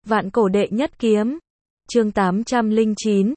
Vạn cổ đệ nhất kiếm. Chương 809,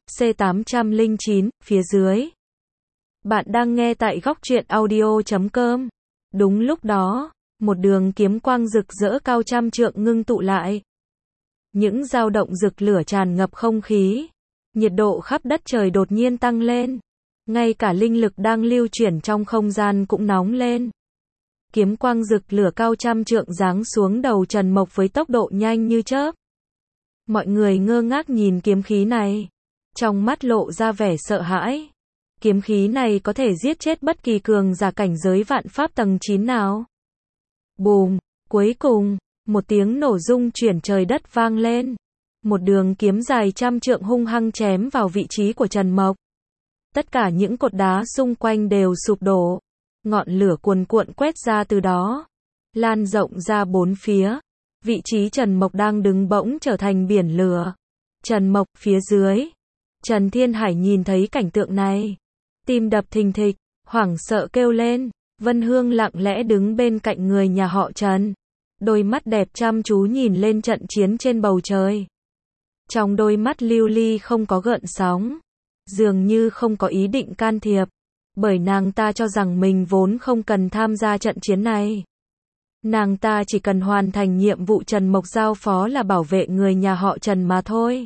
C809, phía dưới. Bạn đang nghe tại góc truyện audio.com. Đúng lúc đó, một đường kiếm quang rực rỡ cao trăm trượng ngưng tụ lại. Những dao động rực lửa tràn ngập không khí. Nhiệt độ khắp đất trời đột nhiên tăng lên. Ngay cả linh lực đang lưu chuyển trong không gian cũng nóng lên. Kiếm quang rực lửa cao trăm trượng giáng xuống đầu Trần Mộc với tốc độ nhanh như chớp. Mọi người ngơ ngác nhìn kiếm khí này, trong mắt lộ ra vẻ sợ hãi. Kiếm khí này có thể giết chết bất kỳ cường giả cảnh giới vạn pháp tầng 9 nào. Bùm, cuối cùng, một tiếng nổ rung chuyển trời đất vang lên. Một đường kiếm dài trăm trượng hung hăng chém vào vị trí của Trần Mộc. Tất cả những cột đá xung quanh đều sụp đổ. Ngọn lửa cuồn cuộn quét ra từ đó, lan rộng ra bốn phía. Vị trí Trần Mộc đang đứng bỗng trở thành biển lửa. Trần Mộc phía dưới. Trần Thiên Hải nhìn thấy cảnh tượng này, tim đập thình thịch, hoảng sợ kêu lên. Vân Hương lặng lẽ đứng bên cạnh người nhà họ Trần, đôi mắt đẹp chăm chú nhìn lên trận chiến trên bầu trời. Trong đôi mắt lưu ly không có gợn sóng, dường như không có ý định can thiệp, bởi nàng ta cho rằng mình vốn không cần tham gia trận chiến này. Nàng ta chỉ cần hoàn thành nhiệm vụ Trần Mộc giao phó là bảo vệ người nhà họ Trần mà thôi.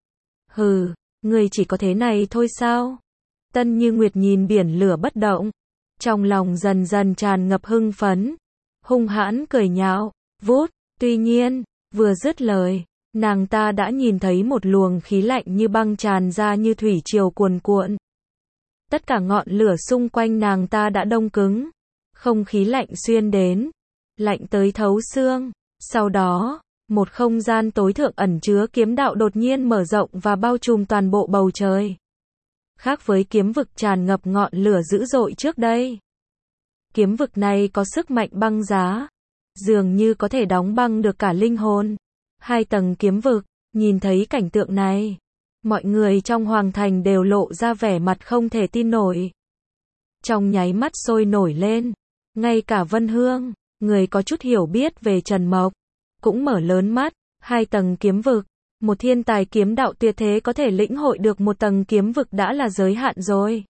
Hừ, người chỉ có thế này thôi sao? Tân Như Nguyệt nhìn biển lửa bất động, trong lòng dần dần tràn ngập hưng phấn, hung hãn cười nhạo, vút. Tuy nhiên, vừa dứt lời, nàng ta đã nhìn thấy một luồng khí lạnh như băng tràn ra như thủy triều cuồn cuộn. Tất cả ngọn lửa xung quanh nàng ta đã đông cứng, không khí lạnh xuyên đến, lạnh tới thấu xương. Sau đó, một không gian tối thượng ẩn chứa kiếm đạo đột nhiên mở rộng và bao trùm toàn bộ bầu trời. Khác với kiếm vực tràn ngập ngọn lửa dữ dội trước đây, kiếm vực này có sức mạnh băng giá, dường như có thể đóng băng được cả linh hồn. Hai tầng kiếm vực, nhìn thấy cảnh tượng này, mọi người trong hoàng thành đều lộ ra vẻ mặt không thể tin nổi. Trong nháy mắt sôi nổi lên, ngay cả Vân Hương, người có chút hiểu biết về Trần Mộc, cũng mở lớn mắt. Hai tầng kiếm vực, một thiên tài kiếm đạo tuyệt thế có thể lĩnh hội được một tầng kiếm vực đã là giới hạn rồi.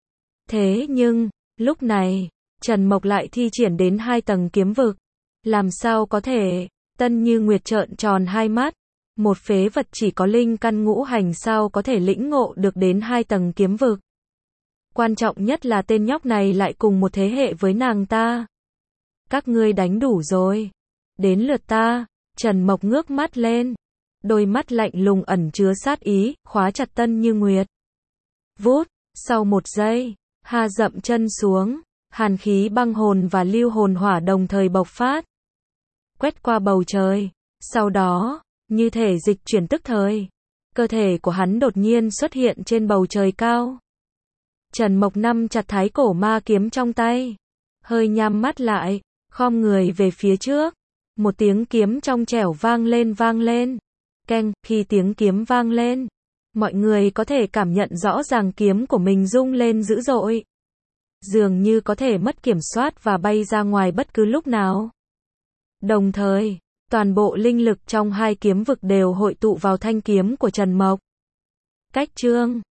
Thế nhưng, lúc này, Trần Mộc lại thi triển đến hai tầng kiếm vực. Làm sao có thể? Tân Như Nguyệt trợn tròn hai mắt. Một phế vật chỉ có linh căn ngũ hành sao có thể lĩnh ngộ được đến hai tầng kiếm vực. Quan trọng nhất là tên nhóc này lại cùng một thế hệ với nàng ta. Các ngươi đánh đủ rồi. Đến lượt ta. Trần Mộc ngước mắt lên. Đôi mắt lạnh lùng ẩn chứa sát ý, khóa chặt Tân Như Nguyệt. Vút, sau một giây, hà dậm chân xuống, hàn khí băng hồn và lưu hồn hỏa đồng thời bộc phát, quét qua bầu trời. Sau đó, như thể dịch chuyển tức thời, cơ thể của hắn đột nhiên xuất hiện trên bầu trời cao. Trần Mộc nắm chặt thái cổ ma kiếm trong tay, hơi nhắm mắt lại, khom người về phía trước. Một tiếng kiếm trong trẻo vang lên. Keng, khi tiếng kiếm vang lên, mọi người có thể cảm nhận rõ ràng kiếm của mình rung lên dữ dội, dường như có thể mất kiểm soát và bay ra ngoài bất cứ lúc nào. Đồng thời, toàn bộ linh lực trong hai kiếm vực đều hội tụ vào thanh kiếm của Trần Mộc. Cách chương